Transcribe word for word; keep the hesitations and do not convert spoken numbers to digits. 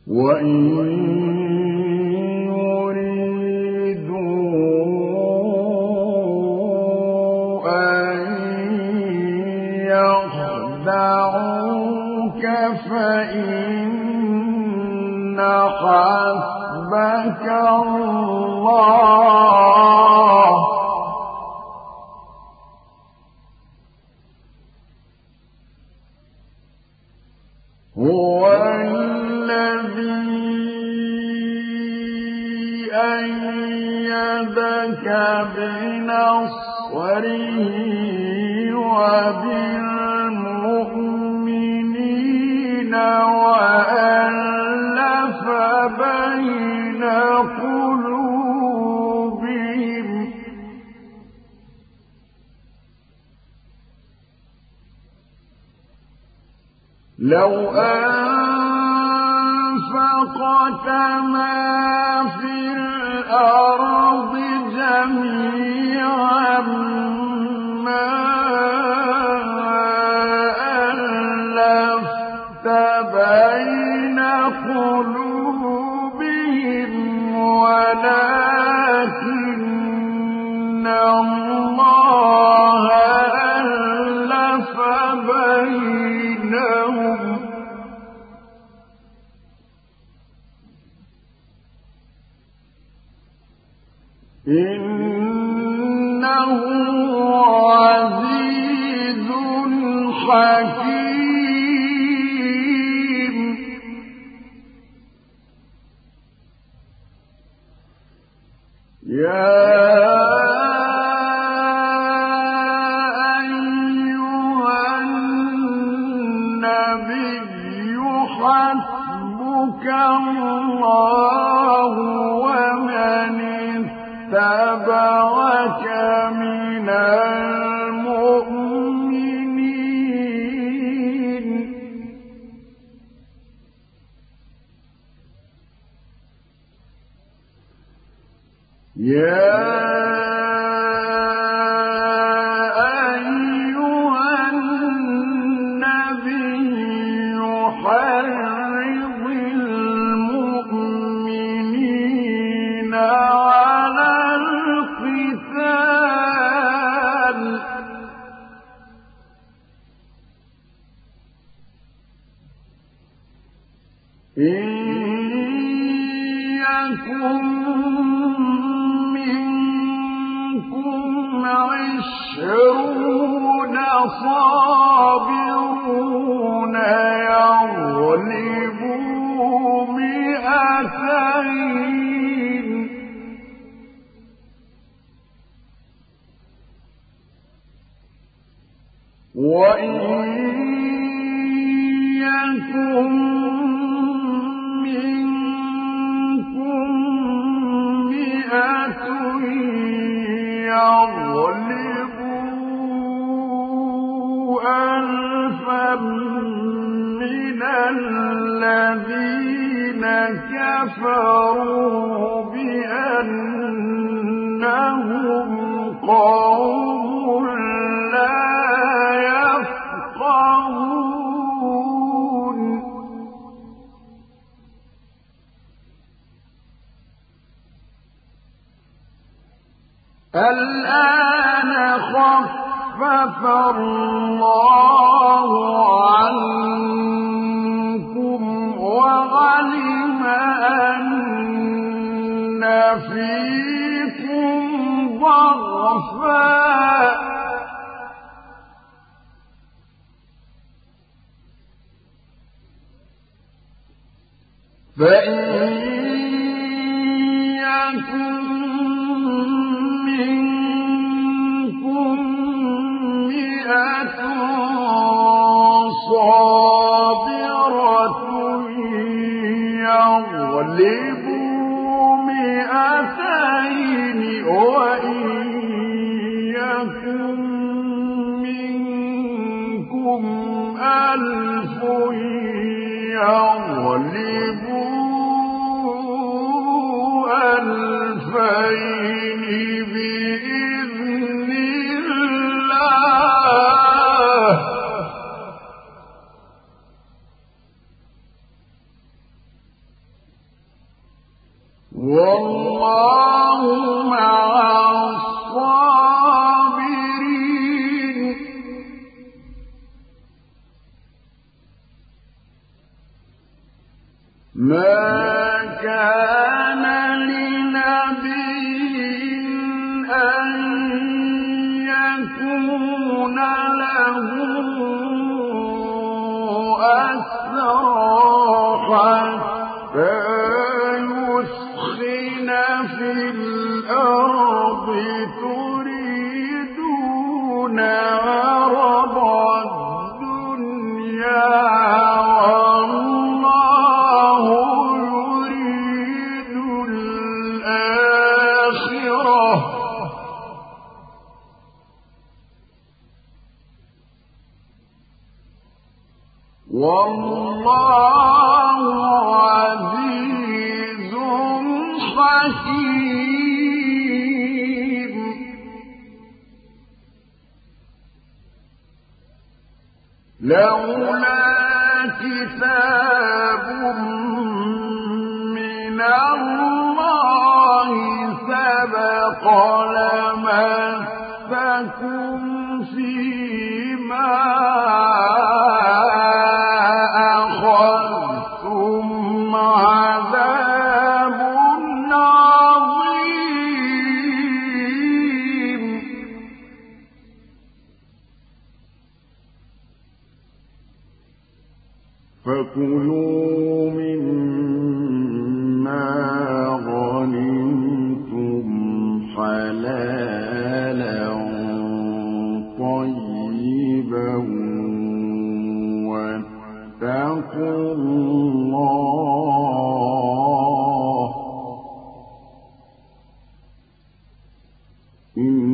وإن يريدوا أن يخدعوك فإن حسبك الله هو الذي أيدك بنصره وبالمؤمنين وألف بين قلوبهم لو أنفقت ما في الأرض جميعا ما ألفت بين قلوبهم ولكن الله ألف بينهم إنه عزيز حكيم يا أيها النبي حسبك الله ومن اتبعك من المؤمنين يا أيها النبي حرض المؤمنين على القتال إن يكن منكم عشرون صابرون يغلبوا مئتين وإن يكن منكم مئة يغلبوا ألفا من الذين كفروا بأنهم قوم لا يفقهون الآن خفف الله عنكم وعلم أن فيكم ضعفا فإن يكن منكم مئة صابرة يغلبوا مئتين وإن يكن منكم ألف يغلبوا ألفين بإذن الله والله مع الصابرين ما كان لنبي أن يكون له أسرى حتى يسخن في الأرض تريدون عرض الدنيا والله يريد الآخرة والله عزيز حكيم لولا كتاب من الله سبق لمسكم فيما أخذتم عذاب عظيم فكلوا مما غنمتم حلالا طيبا واتقوا الله إن